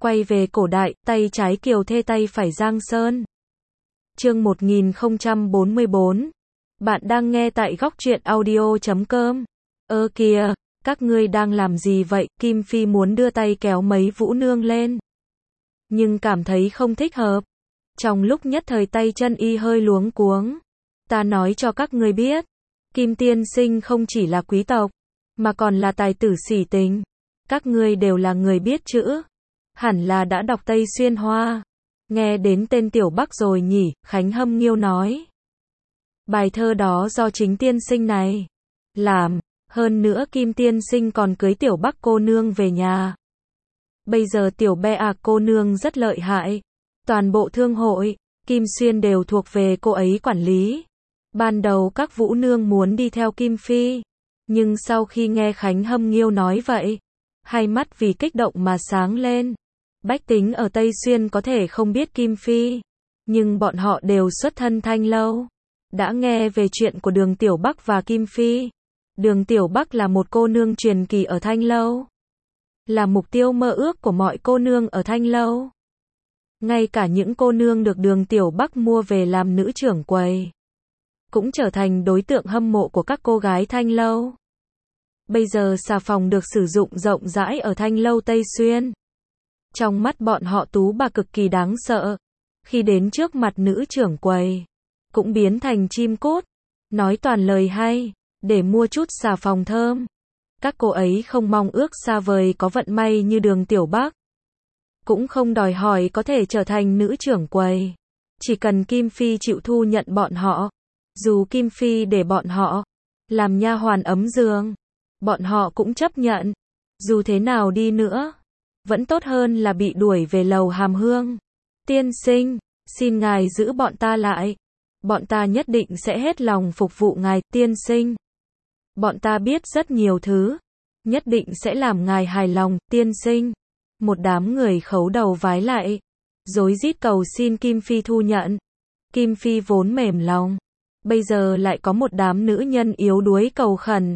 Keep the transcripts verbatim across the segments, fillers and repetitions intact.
Quay về cổ đại, tay trái Kiều Thê tay phải Giang Sơn. Chương một nghìn không trăm bốn mươi bốn. Bạn đang nghe tại góc truyện audio chấm com. Ơ kìa, các ngươi đang làm gì vậy? Kim Phi muốn đưa tay kéo mấy vũ nương lên, nhưng cảm thấy không thích hợp. Trong lúc nhất thời tay chân y hơi luống cuống. Ta nói cho các ngươi biết, Kim tiên sinh không chỉ là quý tộc, mà còn là tài tử sỉ tình. Các ngươi đều là người biết chữ, hẳn là đã đọc Tây Xuyên Hoa, nghe đến tên Tiểu Bắc rồi nhỉ? Khánh Hâm Nghiêu nói. Bài thơ đó do chính tiên sinh này làm, hơn nữa Kim tiên sinh còn cưới Tiểu Bắc cô nương về nhà. Bây giờ Tiểu Be à cô nương rất lợi hại, toàn bộ thương hội Kim Xuyên đều thuộc về cô ấy quản lý. Ban đầu các vũ nương muốn đi theo Kim Phi, nhưng sau khi nghe Khánh Hâm Nghiêu nói vậy, hai mắt vì kích động mà sáng lên. Bách tính ở Tây Xuyên có thể không biết Kim Phi, nhưng bọn họ đều xuất thân Thanh Lâu, đã nghe về chuyện của Đường Tiểu Bắc và Kim Phi. Đường Tiểu Bắc là một cô nương truyền kỳ ở Thanh Lâu, là mục tiêu mơ ước của mọi cô nương ở Thanh Lâu. Ngay cả những cô nương được Đường Tiểu Bắc mua về làm nữ trưởng quầy, cũng trở thành đối tượng hâm mộ của các cô gái Thanh Lâu. Bây giờ xà phòng được sử dụng rộng rãi ở Thanh Lâu Tây Xuyên. Trong mắt bọn họ tú bà cực kỳ đáng sợ. Khi đến trước mặt nữ trưởng quầy, cũng biến thành chim cút, nói toàn lời hay, để mua chút xà phòng thơm. Các cô ấy không mong ước xa vời có vận may như Đường Tiểu Bắc, cũng không đòi hỏi có thể trở thành nữ trưởng quầy. Chỉ cần Kim Phi chịu thu nhận bọn họ, dù Kim Phi để bọn họ làm nha hoàn ấm giường, bọn họ cũng chấp nhận. Dù thế nào đi nữa, vẫn tốt hơn là bị đuổi về lầu Hàm Hương. Tiên sinh, xin ngài giữ bọn ta lại. Bọn ta nhất định sẽ hết lòng phục vụ ngài, tiên sinh. Bọn ta biết rất nhiều thứ, nhất định sẽ làm ngài hài lòng, tiên sinh. Một đám người khấu đầu vái lại, rối rít cầu xin Kim Phi thu nhận. Kim Phi vốn mềm lòng, bây giờ lại có một đám nữ nhân yếu đuối cầu khẩn,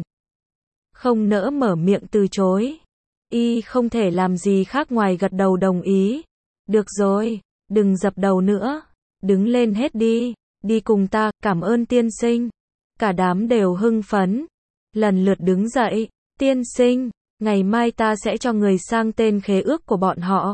không nỡ mở miệng từ chối. Y không thể làm gì khác ngoài gật đầu đồng ý. Được rồi, đừng dập đầu nữa, đứng lên hết đi, đi cùng ta, cảm ơn tiên sinh. Cả đám đều hưng phấn, lần lượt đứng dậy. Tiên sinh, ngày mai ta sẽ cho người sang tên khế ước của bọn họ,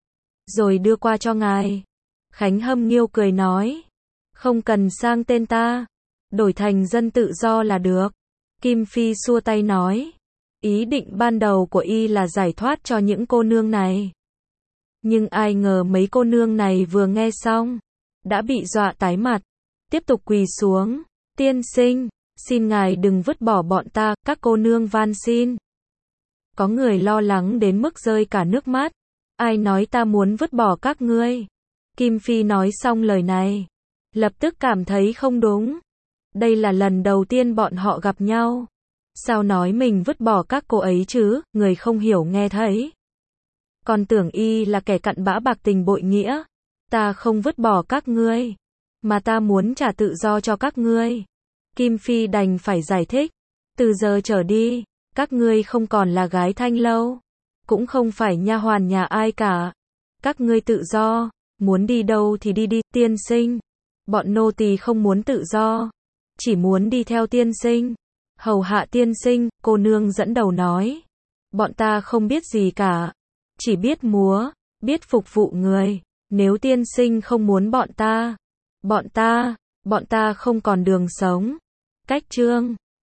rồi đưa qua cho ngài. Khánh Hâm Nghiêu cười nói, không cần sang tên ta, đổi thành dân tự do là được. Kim Phi xua tay nói, ý định ban đầu của y là giải thoát cho những cô nương này. Nhưng ai ngờ mấy cô nương này vừa nghe xong, đã bị dọa tái mặt, tiếp tục quỳ xuống. Tiên sinh, xin ngài đừng vứt bỏ bọn ta, các cô nương van xin. Có người lo lắng đến mức rơi cả nước mắt. Ai nói ta muốn vứt bỏ các ngươi? Kim Phi nói xong lời này, lập tức cảm thấy không đúng. Đây là lần đầu tiên bọn họ gặp nhau. Sao nói mình vứt bỏ các cô ấy chứ? Người không hiểu nghe thấy, còn tưởng y là kẻ cặn bã bạc tình bội nghĩa. Ta không vứt bỏ các ngươi, mà ta muốn trả tự do cho các ngươi. Kim Phi đành phải giải thích, từ giờ trở đi, các ngươi không còn là gái Thanh Lâu, cũng không phải nha hoàn nhà ai cả. Các ngươi tự do, muốn đi đâu thì đi đi, tiên sinh. Bọn nô tỳ không muốn tự do, chỉ muốn đi theo tiên sinh, hầu hạ tiên sinh. Cô nương dẫn đầu nói, bọn ta không biết gì cả, chỉ biết múa, biết phục vụ người. Nếu tiên sinh không muốn bọn ta, bọn ta, bọn ta không còn đường sống. Cách chương